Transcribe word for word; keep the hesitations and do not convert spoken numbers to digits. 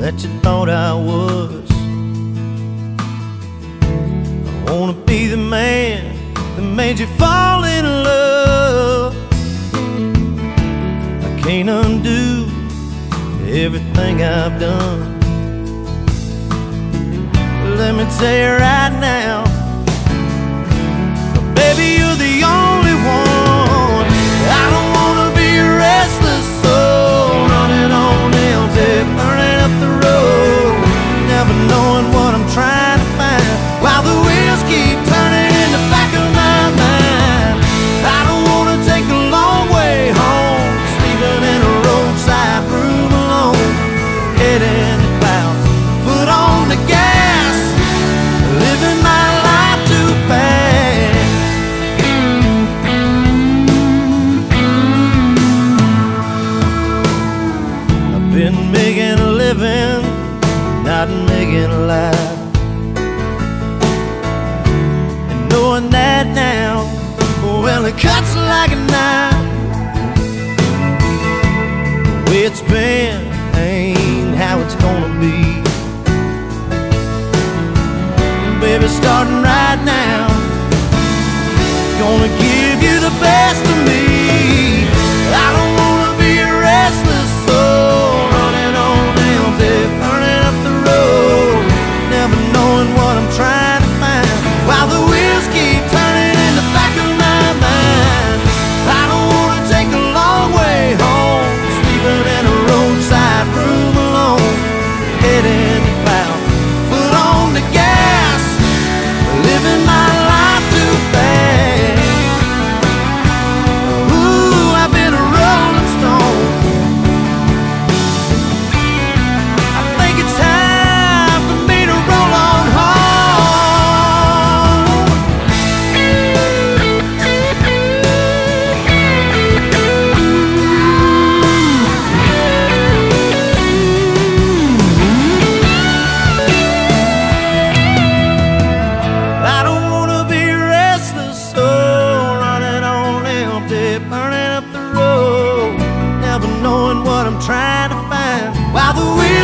that you thought I was. I wanna be the man that made you fall in love. I can't undo everything I've done. Let me tell you right now, baby, you're the only one. I don't wanna be a restless soul, running on empty, burning up the road, never knowing what I'm trying to find, while the wheels keep turning in the back of my mind. I don't wanna take a long way home, sleeping in a roadside room alone, head in the clouds, foot on the gas, living my life too fast. I've been making a living, not making a life. And knowing that now, well, it cuts like a knife. The way it's been ain't how it's gonna be. Baby, starting right now, gonna give you the best of me. I don't wanna be a restless soul, running on empty, burning up the road, never knowing what I'm trying to find, while the wheels keep turning in the back of my mind. I don't wanna take a long way home, sleeping in a roadside room alone, head in the clouds, foot on the gas, living my life too fast. Ooh, I've been a rolling stone. I think it's time for me to roll on home. I don't wanna be restless soul, running on empty, burning up the road, never knowing what I'm trying to find, while the wheels